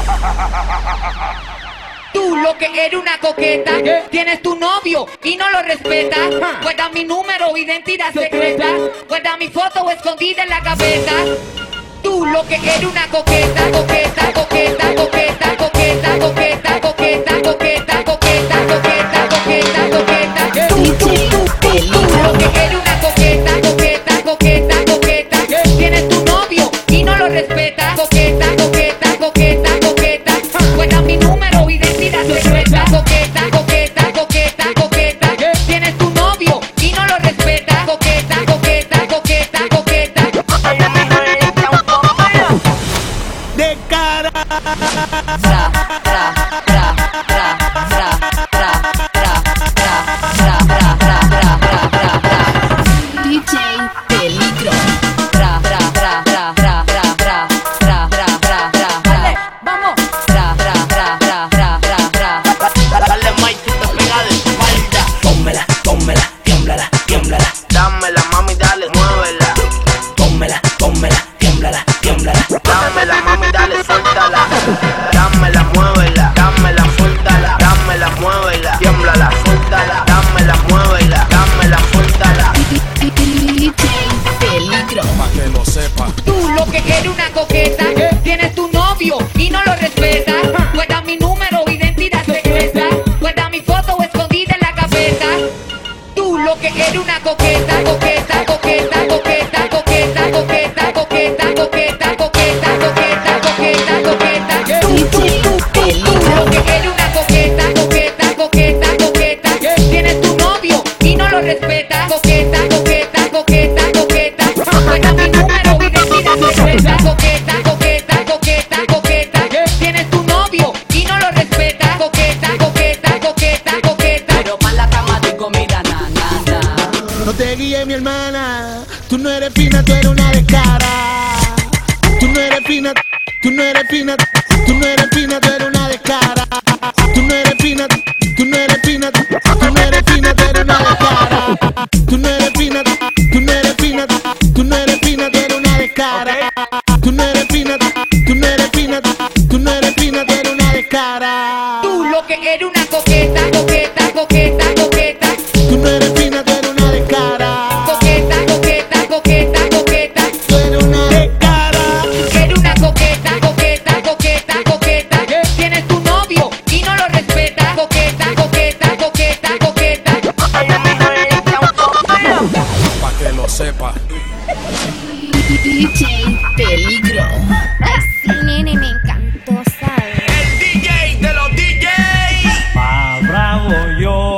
Tú lo que eres una coqueta, tienes tu novio y no lo respetas. Guarda mi número, identidad secreta. Guarda mi foto escondida en la gaveta. Tú lo que eres una coqueta, coqueta, coqueta, coqueta, coqueta, coqueta, coqueta, coqueta, coqueta, coqueta, coqueta, coqueta. Tú lo que eres una coqueta, coqueta, coqueta, coqueta. Tienes tu novio y no lo respetas. Coqueta, coqueta, coqueta, coqueta. Guarda mi número, identidad secreta. Coqueta, coqueta, coqueta, coqueta. Tienes tu novio y no lo respetas. Coqueta, coqueta, coqueta, coqueta. De cara. Tra, tra, tra, tra, tra, tra, tra, tra, tra, tra, tra, tra, tra, tra, tra. DJ Peligro. Tra, tra, tra, tra, tra, tra, tra, tra, tra, tra, tra, tra. Vamos. Tra, tra, tra, tra, tra, tra, tra. Dale Mike, tú te pegas de espalda. Pónmela, pónmela, tiémblala, tiémblala. Dámela, mami, dale, muévela. Pónmela, pónmela, tiémblala, tiémblala. Dámela, mami, dale, suéltala. Dámela, muévela. Dámela, suéltala. Dámela, muévela. Tiémblala, suéltala. Dámela, muévela. Dámela, suéltala. DJ Peligro. Pa' que lo sepa. Tú lo que eres una coqueta, tienes tu novio y no lo respetas. Guarda mi número, identidad secreta. Guarda mi foto escondida en la gaveta. Tú lo que eres una coqueta, coqueta, coqueta, coqueta, coqueta, coqueta, coqueta, coqueta, coqueta, coqueta, coqueta, coqueta. DJ Peligro. Lo que eres una coqueta, coqueta, coqueta, coqueta. Tienes tu novio y no lo respetas. Coqueta, coqueta, coqueta, coqueta. Guarda mi número, identidad secreta. Coqueta, coqueta, coqueta, coqueta. Tienes tu novio y no lo respetas. Coqueta, coqueta, coqueta, coqueta. Pero pa' la cama de comida, na, na, na. No te guíes, mi hermana. Tú no eres fina, tú eres una descara. Tú no eres fina, tú no eres fina. Tú no eres fina, tú eres una descara. Tú no eres fina, tú no eres fina. Tú no eres fina, tú eres una descara. Tú no eres fina, tú no eres fina. Tú no eres fina, tú eres una descara. Tú no eres fina, tú no eres fina. Tú no eres fina, tú eres una descara. Tú lo que eres una coqueta, coqueta, coqueta, coqueta. Tú no eres fina, tú eres una descara. Coqueta, coqueta, coqueta, coqueta. Tú eres una descara. Eres una coqueta, coqueta, coqueta, coqueta. Tienes tu novio y no lo respetas. Coqueta, coqueta, coqueta, coqueta. Pa' que lo sepa. DJ Peligro. Ay, sí, nene, me encantó, ¿sabes? El DJ de los DJs. Más bravo yo.